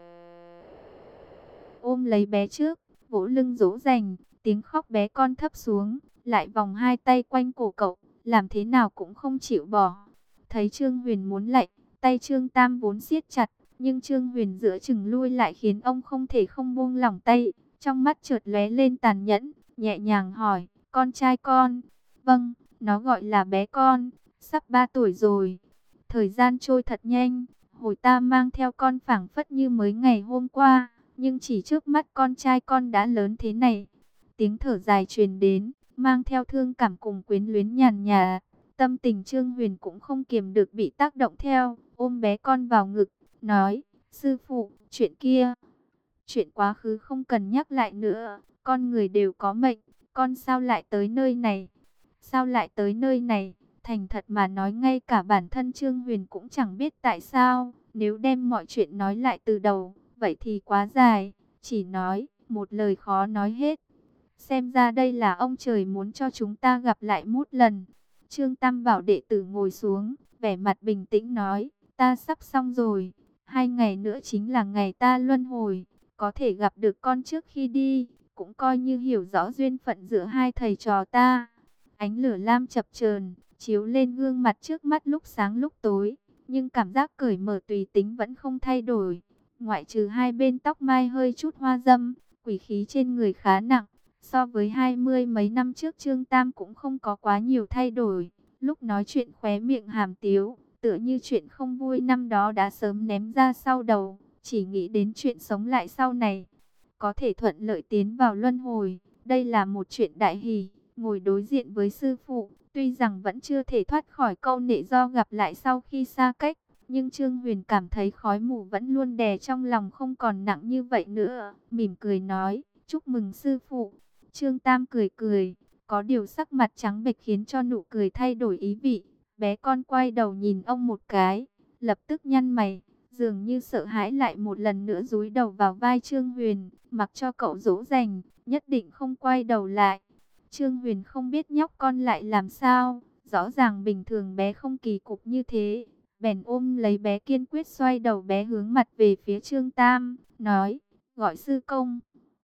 ôm lấy bé trước, vỗ lưng dỗ dành. Tiếng khóc bé con thấp xuống, lại vòng hai tay quanh cổ cậu, làm thế nào cũng không chịu bỏ. Thấy Trương Huyền muốn lạy, tay Trương Tam vốn siết chặt, nhưng Trương Huyền giữa chừng lui lại khiến ông không thể không buông lỏng tay. Trong mắt chợt lóe lên tàn nhẫn, nhẹ nhàng hỏi, con trai con? Vâng, nó gọi là bé con, sắp ba tuổi rồi. Thời gian trôi thật nhanh, hồi ta mang theo con phảng phất như mới ngày hôm qua, nhưng chỉ trước mắt con trai con đã lớn thế này. Tiếng thở dài truyền đến, mang theo thương cảm cùng quyến luyến nhàn nhạt. Tâm tình Trương Huyền cũng không kiềm được bị tác động theo, ôm bé con vào ngực, nói, sư phụ, chuyện kia, chuyện quá khứ không cần nhắc lại nữa, con người đều có mệnh, con sao lại tới nơi này? Sao lại tới nơi này? Thành thật mà nói, ngay cả bản thân Trương Huyền cũng chẳng biết tại sao. Nếu đem mọi chuyện nói lại từ đầu, vậy thì quá dài, chỉ nói, một lời khó nói hết. Xem ra đây là ông trời muốn cho chúng ta gặp lại một lần. Trương Tam bảo đệ tử ngồi xuống, vẻ mặt bình tĩnh nói, ta sắp xong rồi, hai ngày nữa chính là ngày ta luân hồi, có thể gặp được con trước khi đi, cũng coi như hiểu rõ duyên phận giữa hai thầy trò ta. Ánh lửa lam chập chờn chiếu lên gương mặt trước mắt lúc sáng lúc tối, nhưng cảm giác cởi mở tùy tính vẫn không thay đổi. Ngoại trừ hai bên tóc mai hơi chút hoa dâm, quỷ khí trên người khá nặng. So với hai mươi mấy năm trước, Trương Tam cũng không có quá nhiều thay đổi. Lúc nói chuyện khóe miệng hàm tiếu, tựa như chuyện không vui năm đó đã sớm ném ra sau đầu, chỉ nghĩ đến chuyện sống lại sau này. Có thể thuận lợi tiến vào luân hồi, đây là một chuyện đại hỷ. Ngồi đối diện với sư phụ, tuy rằng vẫn chưa thể thoát khỏi câu nệ do gặp lại sau khi xa cách, nhưng Trương Huyền cảm thấy khói mù vẫn luôn đè trong lòng không còn nặng như vậy nữa. Mỉm cười nói, chúc mừng sư phụ. Trương Tam cười cười, có điều sắc mặt trắng bệch khiến cho nụ cười thay đổi ý vị. Bé con quay đầu nhìn ông một cái, lập tức nhăn mày, dường như sợ hãi, lại một lần nữa dúi đầu vào vai Trương Huyền, mặc cho cậu dỗ dành, nhất định không quay đầu lại. Trương Huyền không biết nhóc con lại làm sao, rõ ràng bình thường bé không kỳ cục như thế. Bèn ôm lấy bé, kiên quyết xoay đầu bé hướng mặt về phía Trương Tam, nói, gọi sư công.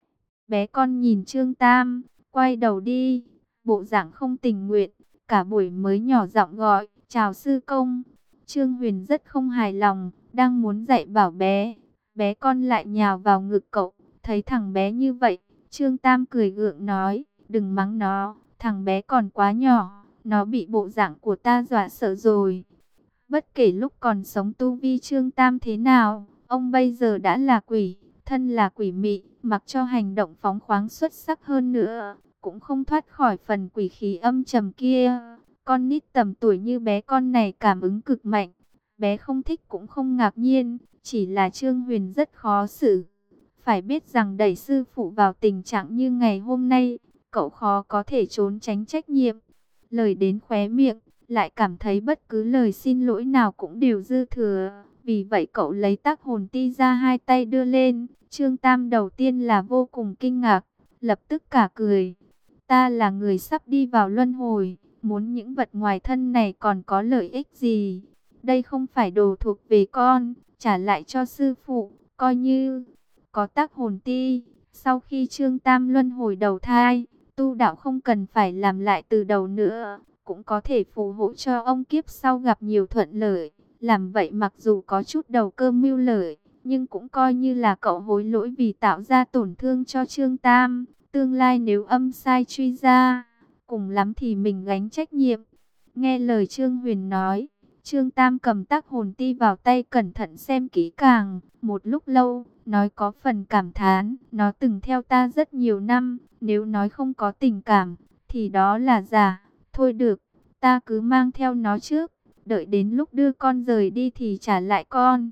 Bé con nhìn Trương Tam, quay đầu đi, bộ dạng không tình nguyện, cả buổi mới nhỏ giọng gọi, chào sư công. Trương Huyền rất không hài lòng, đang muốn dạy bảo bé, bé con lại nhào vào ngực cậu. Thấy thằng bé như vậy, Trương Tam cười gượng nói, đừng mắng nó, thằng bé còn quá nhỏ, nó bị bộ dạng của ta dọa sợ rồi. Bất kể lúc còn sống tu vi Trương Tam thế nào, Ông bây giờ đã là quỷ, thân là quỷ mị, mặc cho hành động phóng khoáng xuất sắc hơn nữa, cũng không thoát khỏi phần quỷ khí âm trầm kia. Con nít tầm tuổi như bé con này cảm ứng cực mạnh, bé không thích cũng không ngạc nhiên, chỉ là Trương Huyền rất khó xử. Phải biết rằng đẩy sư phụ vào tình trạng như ngày hôm nay, cậu khó có thể trốn tránh trách nhiệm. Lời đến khóe miệng, lại cảm thấy bất cứ lời xin lỗi nào cũng đều dư thừa. Vì vậy cậu lấy tác hồn ti ra, hai tay đưa lên. Trương Tam đầu tiên là vô cùng kinh ngạc, lập tức cả cười. Ta là người sắp đi vào luân hồi, muốn những vật ngoài thân này còn có lợi ích gì? Đây không phải đồ thuộc về con, trả lại cho sư phụ, coi như có tác hồn ti. Sau khi Trương Tam luân hồi đầu thai, tu đạo không cần phải làm lại từ đầu nữa, cũng có thể phù hộ cho ông kiếp sau gặp nhiều thuận lợi. Làm vậy mặc dù có chút đầu cơ mưu lợi, nhưng cũng coi như là cậu hối lỗi vì tạo ra tổn thương cho Trương Tam. Tương lai nếu âm sai truy ra, cùng lắm thì mình gánh trách nhiệm. Nghe lời Trương Huyền nói, Trương Tam cầm tác hồn ti vào tay cẩn thận xem kỹ càng. Một lúc lâu, nói có phần cảm thán, nó từng theo ta rất nhiều năm, nếu nói không có tình cảm, thì đó là giả. Thôi được, ta cứ mang theo nó trước, đợi đến lúc đưa con rời đi thì trả lại con.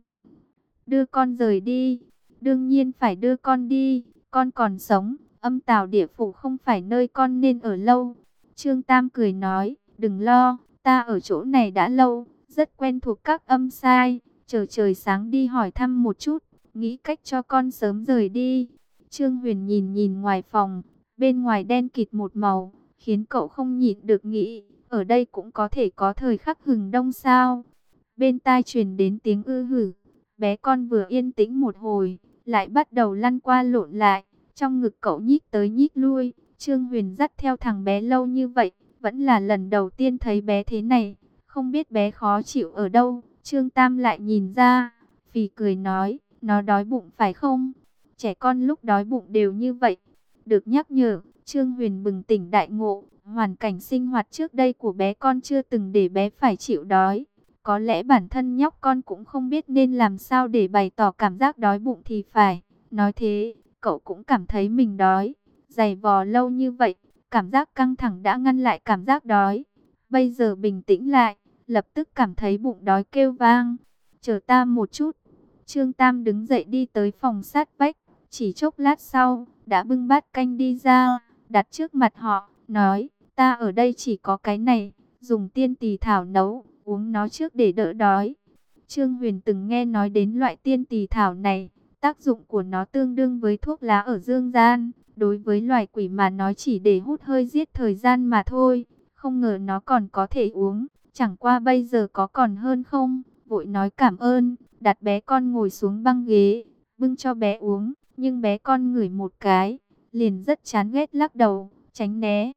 Đưa con rời đi, đương nhiên phải đưa con đi, con còn sống, âm tào địa phủ không phải nơi con nên ở lâu. Trương Tam cười nói, đừng lo, ta ở chỗ này đã lâu, rất quen thuộc các âm sai, chờ trời sáng đi hỏi thăm một chút, nghĩ cách cho con sớm rời đi. Trương Huyền nhìn nhìn ngoài phòng, bên ngoài đen kịt một màu, khiến cậu không nhịn được nghĩ, ở đây cũng có thể có thời khắc hừng đông sao. Bên tai truyền đến tiếng ư hử, bé con vừa yên tĩnh một hồi, lại bắt đầu lăn qua lộn lại, trong ngực cậu nhích tới nhích lui. Trương Huyền dắt theo thằng bé lâu như vậy, vẫn là lần đầu tiên thấy bé thế này, không biết bé khó chịu ở đâu. Trương Tam lại nhìn ra, phì cười nói, nó đói bụng phải không? Trẻ con lúc đói bụng đều như vậy. Được nhắc nhở, Trương Huyền bừng tỉnh đại ngộ, hoàn cảnh sinh hoạt trước đây của bé con chưa từng để bé phải chịu đói. Có lẽ bản thân nhóc con cũng không biết nên làm sao để bày tỏ cảm giác đói bụng thì phải. Nói thế, cậu cũng cảm thấy mình đói. Giày vò lâu như vậy, cảm giác căng thẳng đã ngăn lại cảm giác đói. Bây giờ bình tĩnh lại, lập tức cảm thấy bụng đói kêu vang. Chờ ta một chút. Trương Tam đứng dậy đi tới phòng sát vách. Chỉ chốc lát sau, đã bưng bát canh đi ra, đặt trước mặt họ, nói, ta ở đây chỉ có cái này, dùng tiên tỳ thảo nấu, uống nó trước để đỡ đói. Trương Huyền từng nghe nói đến loại tiên tỳ thảo này, tác dụng của nó tương đương với thuốc lá ở dương gian, đối với loài quỷ mà nói chỉ để hút hơi giết thời gian mà thôi, không ngờ nó còn có thể uống, chẳng qua bây giờ có còn hơn không, vội nói cảm ơn, đặt bé con ngồi xuống băng ghế, bưng cho bé uống, nhưng bé con ngửi một cái, liền rất chán ghét lắc đầu, tránh né.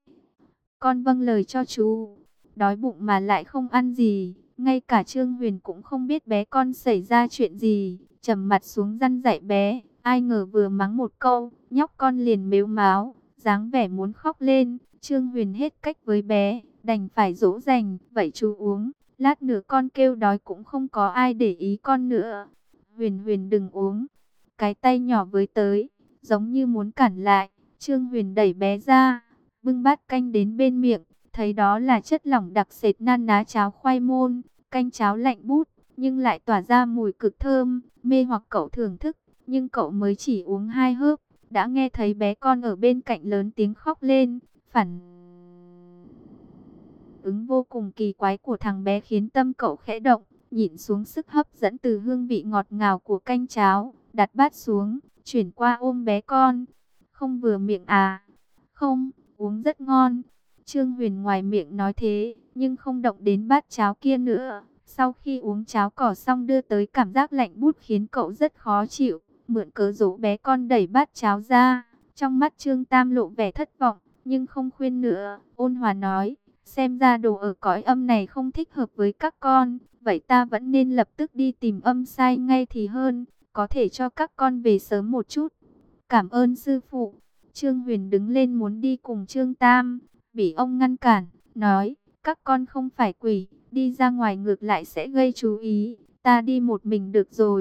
Con vâng lời cho chú, đói bụng mà lại không ăn gì, ngay cả Trương Huyền cũng không biết bé con xảy ra chuyện gì, trầm mặt xuống răn dạy bé, ai ngờ vừa mắng một câu, nhóc con liền mếu máo, dáng vẻ muốn khóc lên. Trương Huyền hết cách với bé, đành phải dỗ dành, vậy chú uống, lát nữa con kêu đói cũng không có ai để ý con nữa. Huyền Huyền đừng uống. Cái tay nhỏ với tới, giống như muốn cản lại, Trương Huyền đẩy bé ra, bưng bát canh đến bên miệng, thấy đó là chất lỏng đặc sệt nan ná cháo khoai môn, canh cháo lạnh bút, nhưng lại tỏa ra mùi cực thơm, mê hoặc cậu thưởng thức, nhưng cậu mới chỉ uống hai hớp, đã nghe thấy bé con ở bên cạnh lớn tiếng khóc lên, phản ứng vô cùng kỳ quái của thằng bé khiến tâm cậu khẽ động, nhịn xuống sức hấp dẫn từ hương vị ngọt ngào của canh cháo, đặt bát xuống, chuyển qua ôm bé con. Không vừa miệng à? Không, uống rất ngon. Trương Huyền ngoài miệng nói thế, nhưng không động đến bát cháo kia nữa. Sau khi uống cháo cỏ xong đưa tới cảm giác lạnh bút khiến cậu rất khó chịu. Mượn cớ dỗ bé con đẩy bát cháo ra. Trong mắt Trương Tam lộ vẻ thất vọng, nhưng không khuyên nữa. Ôn hòa nói, xem ra đồ ở cõi âm này không thích hợp với các con. Vậy ta vẫn nên lập tức đi tìm âm sai ngay thì hơn. Có thể cho các con về sớm một chút. Cảm ơn sư phụ. Trương Huyền đứng lên muốn đi cùng Trương Tam, bị ông ngăn cản, nói, các con không phải quỷ, đi ra ngoài ngược lại sẽ gây chú ý, ta đi một mình được rồi,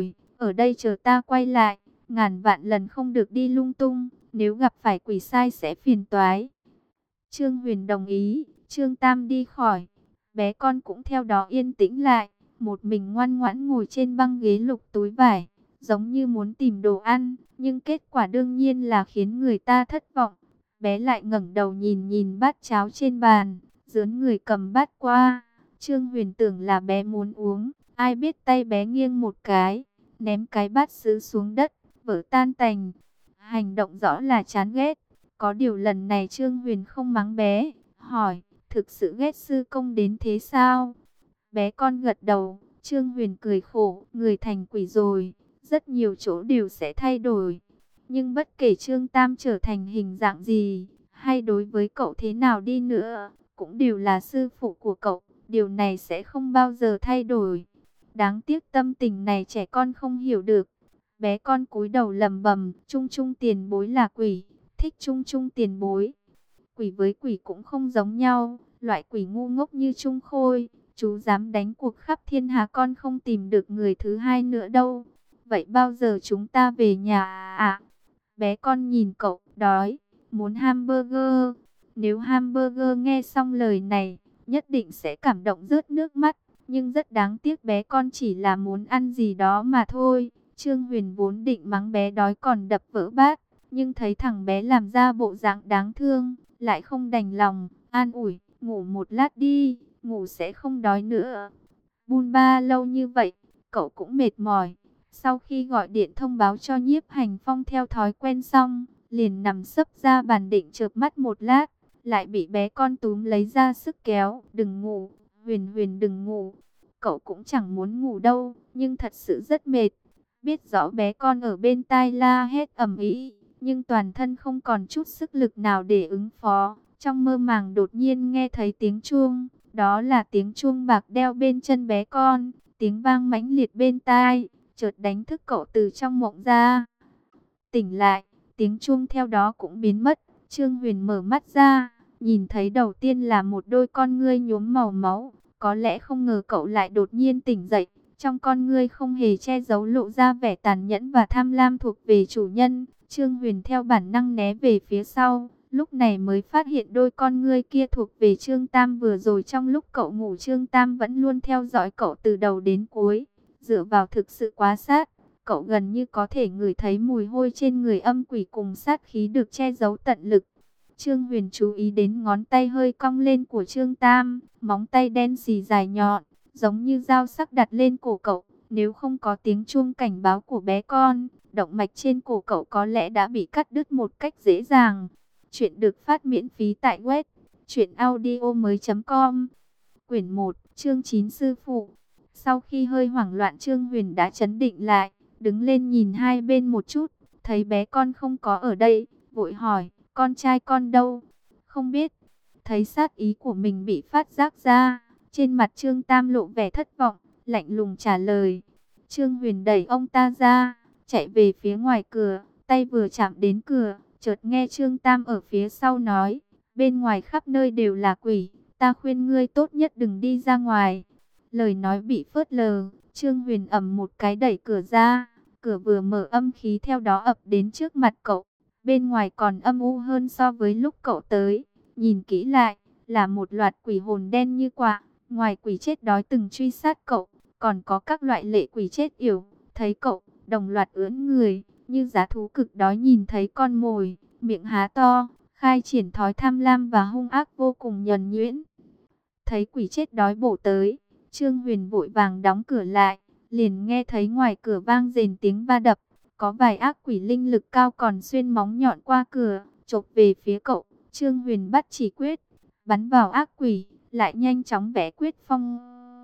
ở đây chờ ta quay lại, ngàn vạn lần không được đi lung tung, nếu gặp phải quỷ sai sẽ phiền toái. Trương Huyền đồng ý, Trương Tam đi khỏi, bé con cũng theo đó yên tĩnh lại, một mình ngoan ngoãn ngồi trên băng ghế lục túi vải, giống như muốn tìm đồ ăn, nhưng kết quả đương nhiên là khiến người ta thất vọng. Bé lại ngẩng đầu nhìn nhìn bát cháo trên bàn, dướn người cầm bát qua. Trương Huyền tưởng là bé muốn uống, ai biết tay bé nghiêng một cái, ném cái bát sứ xuống đất, vỡ tan tành. Hành động rõ là chán ghét. Có điều lần này Trương Huyền không mắng bé, hỏi, thực sự ghét sư công đến thế sao? Bé con gật đầu, Trương Huyền cười khổ, người thành quỷ rồi, rất nhiều chỗ đều sẽ thay đổi. Nhưng bất kể Trương Tam trở thành hình dạng gì, hay đối với cậu thế nào đi nữa, cũng đều là sư phụ của cậu, điều này sẽ không bao giờ thay đổi. Đáng tiếc tâm tình này trẻ con không hiểu được. Bé con cúi đầu lầm bầm, chung chung tiền bối là quỷ, thích chung chung tiền bối. Quỷ với quỷ cũng không giống nhau, loại quỷ ngu ngốc như Trung Khôi, chú dám đánh cuộc khắp thiên hà con không tìm được người thứ hai nữa đâu. Vậy bao giờ chúng ta về nhà à? Bé con nhìn cậu, đói, muốn hamburger. Nếu hamburger nghe xong lời này, nhất định sẽ cảm động rớt nước mắt. Nhưng rất đáng tiếc bé con chỉ là muốn ăn gì đó mà thôi. Trương Huyền vốn định mắng bé đói còn đập vỡ bát, nhưng thấy thằng bé làm ra bộ dạng đáng thương, lại không đành lòng, an ủi, ngủ một lát đi, ngủ sẽ không đói nữa. Bôn ba lâu như vậy, cậu cũng mệt mỏi. Sau khi gọi điện thông báo cho Nhiếp Hành Phong theo thói quen xong, liền nằm sấp ra bàn định chợp mắt một lát, lại bị bé con túm lấy ra sức kéo, đừng ngủ, Huyền Huyền đừng ngủ. Cậu cũng chẳng muốn ngủ đâu, nhưng thật sự rất mệt. Biết rõ bé con ở bên tai la hét ầm ĩ, nhưng toàn thân không còn chút sức lực nào để ứng phó. Trong mơ màng đột nhiên nghe thấy tiếng chuông, đó là tiếng chuông bạc đeo bên chân bé con, tiếng vang mãnh liệt bên tai, chợt đánh thức cậu từ trong mộng ra. Tỉnh lại, tiếng chuông theo đó cũng biến mất. Trương Huyền mở mắt ra, nhìn thấy đầu tiên là một đôi con ngươi nhuốm màu máu. Có lẽ không ngờ cậu lại đột nhiên tỉnh dậy. Trong con ngươi không hề che giấu lộ ra vẻ tàn nhẫn và tham lam thuộc về chủ nhân. Trương Huyền theo bản năng né về phía sau. Lúc này mới phát hiện đôi con ngươi kia thuộc về Trương Tam. Vừa rồi trong lúc cậu ngủ, Trương Tam vẫn luôn theo dõi cậu từ đầu đến cuối. Dựa vào thực sự quá sát, cậu gần như có thể ngửi thấy mùi hôi trên người âm quỷ cùng sát khí được che giấu tận lực. Trương Huyền chú ý đến ngón tay hơi cong lên của Trương Tam, móng tay đen xì dài nhọn, giống như dao sắc đặt lên cổ cậu. Nếu không có tiếng chuông cảnh báo của bé con, động mạch trên cổ cậu có lẽ đã bị cắt đứt một cách dễ dàng. Chuyện được phát miễn phí tại web truyện audio mới chấm com. Quyển một, chương chín sư phụ. Sau khi hơi hoảng loạn, Trương Huyền đã trấn định lại, đứng lên nhìn hai bên một chút, thấy bé con không có ở đây, vội hỏi, con trai con đâu? Không biết. Thấy sát ý của mình bị phát giác ra, trên mặt Trương Tam lộ vẻ thất vọng, lạnh lùng trả lời. Trương Huyền đẩy ông ta ra, chạy về phía ngoài cửa, tay vừa chạm đến cửa, chợt nghe Trương Tam ở phía sau nói, bên ngoài khắp nơi đều là quỷ, ta khuyên ngươi tốt nhất đừng đi ra ngoài. Lời nói bị phớt lờ, Trương Huyền ầm một cái đẩy cửa ra, cửa vừa mở âm khí theo đó ập đến trước mặt cậu. Bên ngoài còn âm u hơn so với lúc cậu tới, nhìn kỹ lại, là một loạt quỷ hồn đen như quạ. Ngoài quỷ chết đói từng truy sát cậu, còn có các loại lệ quỷ chết yểu, thấy cậu, đồng loạt ưỡn người, như giá thú cực đói nhìn thấy con mồi, miệng há to, khai triển thói tham lam và hung ác vô cùng nhuần nhuyễn. Thấy quỷ chết đói bổ tới, Trương Huyền vội vàng đóng cửa lại, liền nghe thấy ngoài cửa vang rền tiếng va đập, có vài ác quỷ linh lực cao còn xuyên móng nhọn qua cửa, chộp về phía cậu. Trương Huyền bắt chỉ quyết, bắn vào ác quỷ, lại nhanh chóng vẽ quyết phong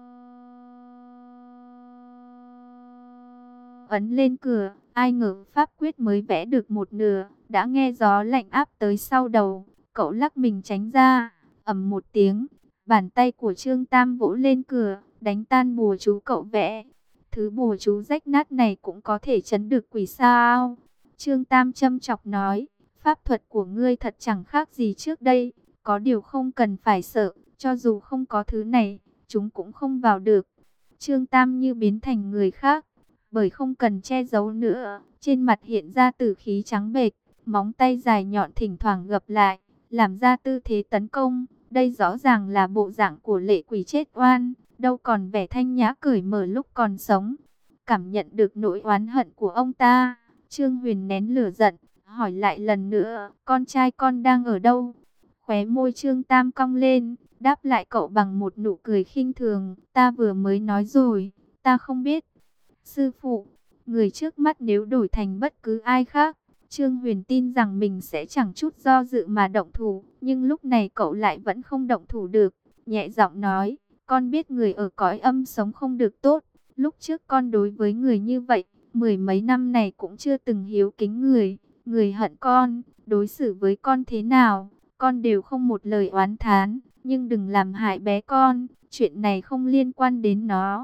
ấn lên cửa. Ai ngờ pháp quyết mới vẽ được một nửa, đã nghe gió lạnh áp tới sau đầu, cậu lắc mình tránh ra, ầm một tiếng, bàn tay của Trương Tam vỗ lên cửa, đánh tan bùa chú cậu vẽ. Thứ bùa chú rách nát này cũng có thể trấn được quỷ sao? Trương Tam châm chọc nói, pháp thuật của ngươi thật chẳng khác gì trước đây, có điều không cần phải sợ, cho dù không có thứ này, chúng cũng không vào được. Trương Tam như biến thành người khác, bởi không cần che giấu nữa, trên mặt hiện ra tử khí trắng bệch, móng tay dài nhọn thỉnh thoảng gập lại, làm ra tư thế tấn công. Đây rõ ràng là bộ dạng của lệ quỷ chết oan, đâu còn vẻ thanh nhã cởi mở lúc còn sống. Cảm nhận được nỗi oán hận của ông ta, Trương Huyền nén lửa giận, hỏi lại lần nữa, con trai con đang ở đâu? Khóe môi Trương Tam cong lên, đáp lại cậu bằng một nụ cười khinh thường, ta vừa mới nói rồi, ta không biết. Sư phụ, người trước mắt nếu đổi thành bất cứ ai khác, Trương Huyền tin rằng mình sẽ chẳng chút do dự mà động thủ, nhưng lúc này cậu lại vẫn không động thủ được, nhẹ giọng nói, con biết người ở cõi âm sống không được tốt, lúc trước con đối với người như vậy, mười mấy năm này cũng chưa từng hiếu kính người, người hận con, đối xử với con thế nào, con đều không một lời oán thán, nhưng đừng làm hại bé con, chuyện này không liên quan đến nó.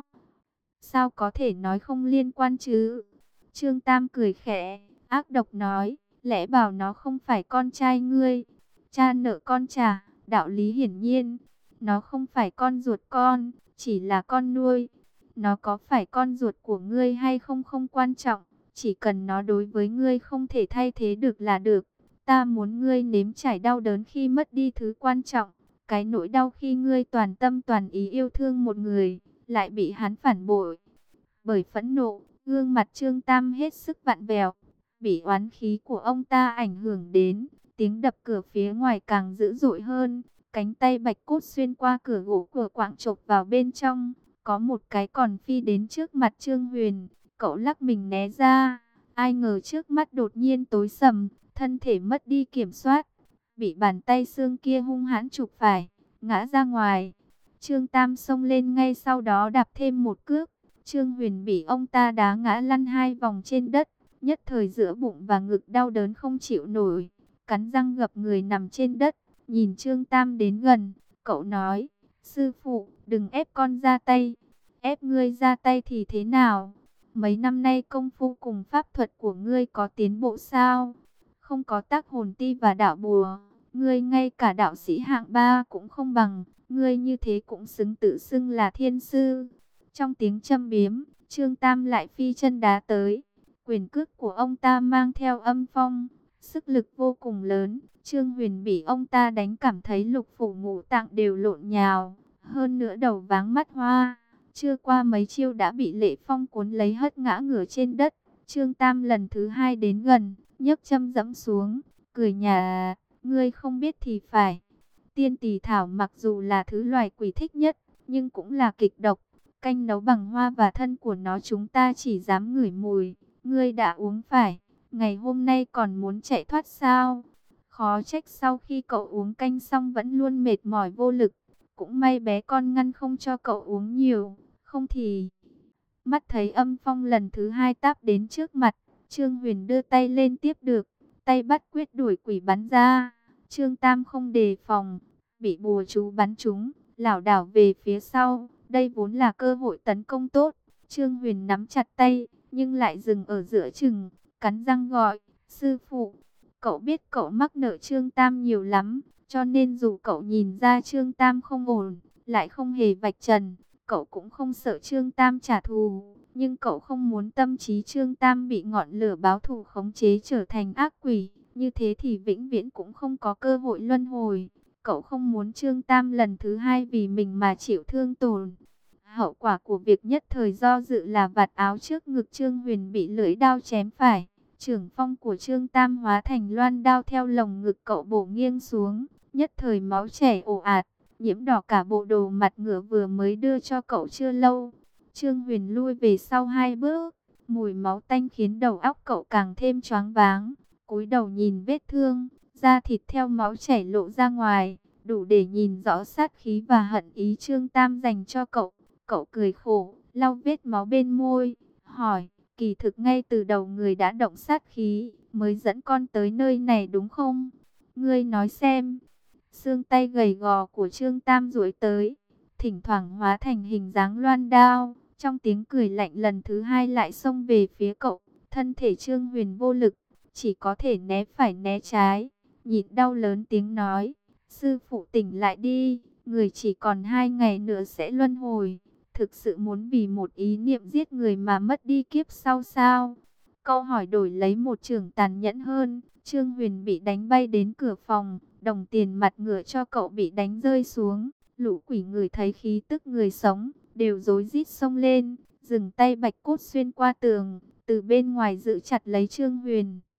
Sao có thể nói không liên quan chứ? Trương Tam cười khẽ, ác độc nói, lẽ bảo nó không phải con trai ngươi, cha nợ con trả, đạo lý hiển nhiên, nó không phải con ruột con, chỉ là con nuôi. Nó có phải con ruột của ngươi hay không không quan trọng, chỉ cần nó đối với ngươi không thể thay thế được là được. Ta muốn ngươi nếm trải đau đớn khi mất đi thứ quan trọng, cái nỗi đau khi ngươi toàn tâm toàn ý yêu thương một người, lại bị hắn phản bội. Bởi phẫn nộ, gương mặt Trương Tam hết sức vặn vẹo, bị oán khí của ông ta ảnh hưởng đến, tiếng đập cửa phía ngoài càng dữ dội hơn, cánh tay bạch cốt xuyên qua cửa gỗ của quạng chộp vào bên trong, có một cái còn phi đến trước mặt Trương Huyền, cậu lắc mình né ra, ai ngờ trước mắt đột nhiên tối sầm, thân thể mất đi kiểm soát, bị bàn tay xương kia hung hãn chụp phải, ngã ra ngoài. Trương Tam xông lên ngay sau đó đạp thêm một cước, Trương Huyền bị ông ta đá ngã lăn hai vòng trên đất, nhất thời giữa bụng và ngực đau đớn không chịu nổi, cắn răng gập người nằm trên đất, nhìn Trương Tam đến gần, cậu nói, sư phụ, đừng ép con ra tay, ép ngươi ra tay thì thế nào? Mấy năm nay công phu cùng pháp thuật của ngươi có tiến bộ sao? Không có tác hồn ti và đạo bùa, ngươi ngay cả đạo sĩ hạng ba cũng không bằng, ngươi như thế cũng xứng tự xưng là thiên sư. Trong tiếng châm biếm, Trương Tam lại phi chân đá tới, quyền cước của ông ta mang theo âm phong, sức lực vô cùng lớn. Trương Huyền bị ông ta đánh cảm thấy lục phủ ngũ tạng đều lộn nhào, hơn nữa đầu váng mắt hoa. Chưa qua mấy chiêu đã bị Lệ Phong cuốn lấy hất ngã ngửa trên đất. Trương Tam lần thứ hai đến gần, nhấc châm dẫm xuống, cười nhả, ngươi không biết thì phải. Tiên tỳ thảo mặc dù là thứ loài quỷ thích nhất, nhưng cũng là kịch độc. Canh nấu bằng hoa và thân của nó chúng ta chỉ dám ngửi mùi. Ngươi đã uống phải, ngày hôm nay còn muốn chạy thoát sao? Khó trách sau khi cậu uống canh xong vẫn luôn mệt mỏi vô lực. Cũng may bé con ngăn không cho cậu uống nhiều, không thì... Mắt thấy âm phong lần thứ hai táp đến trước mặt, Trương Huyền đưa tay lên tiếp được, tay bắt quyết đuổi quỷ bắn ra. Trương Tam không đề phòng, bị bùa chú bắn trúng, lảo đảo về phía sau. Đây vốn là cơ hội tấn công tốt. Trương Huyền nắm chặt tay, nhưng lại dừng ở giữa chừng, cắn răng gọi, sư phụ. Cậu biết cậu mắc nợ Trương Tam nhiều lắm, cho nên dù cậu nhìn ra Trương Tam không ổn, lại không hề vạch trần, cậu cũng không sợ Trương Tam trả thù. Nhưng cậu không muốn tâm trí Trương Tam bị ngọn lửa báo thù khống chế trở thành ác quỷ, như thế thì vĩnh viễn cũng không có cơ hội luân hồi. Cậu không muốn Trương Tam lần thứ hai vì mình mà chịu thương tổn. Hậu quả của việc nhất thời do dự là vạt áo trước ngực Trương Huyền bị lưỡi đao chém phải. Trưởng phong của Trương Tam hóa thành loan đao theo lồng ngực cậu bổ nghiêng xuống. Nhất thời máu chảy ồ ạt, nhiễm đỏ cả bộ đồ mặt ngựa vừa mới đưa cho cậu chưa lâu. Trương Huyền lui về sau hai bước, mùi máu tanh khiến đầu óc cậu càng thêm choáng váng. Cúi đầu nhìn vết thương, da thịt theo máu chảy lộ ra ngoài, đủ để nhìn rõ sát khí và hận ý Trương Tam dành cho cậu. Cậu cười khổ, lau vết máu bên môi, hỏi, kỳ thực ngay từ đầu người đã động sát khí, mới dẫn con tới nơi này đúng không? Ngươi nói xem. Xương tay gầy gò của Trương Tam duỗi tới, thỉnh thoảng hóa thành hình dáng loan đao. Trong tiếng cười lạnh lần thứ hai lại xông về phía cậu, thân thể Trương Huyền vô lực, chỉ có thể né phải né trái, nhịn đau lớn tiếng nói, sư phụ tỉnh lại đi, người chỉ còn hai ngày nữa sẽ luân hồi. thực sự muốn vì một ý niệm giết người mà mất đi kiếp sau sao? Câu hỏi đổi lấy một chưởng tàn nhẫn hơn. Trương Huyền bị đánh bay đến cửa phòng, đồng tiền mặt ngựa cho cậu bị đánh rơi xuống. Lũ quỷ người thấy khí tức người sống, đều rối rít xông lên, dừng tay bạch cốt xuyên qua tường, từ bên ngoài giữ chặt lấy Trương Huyền.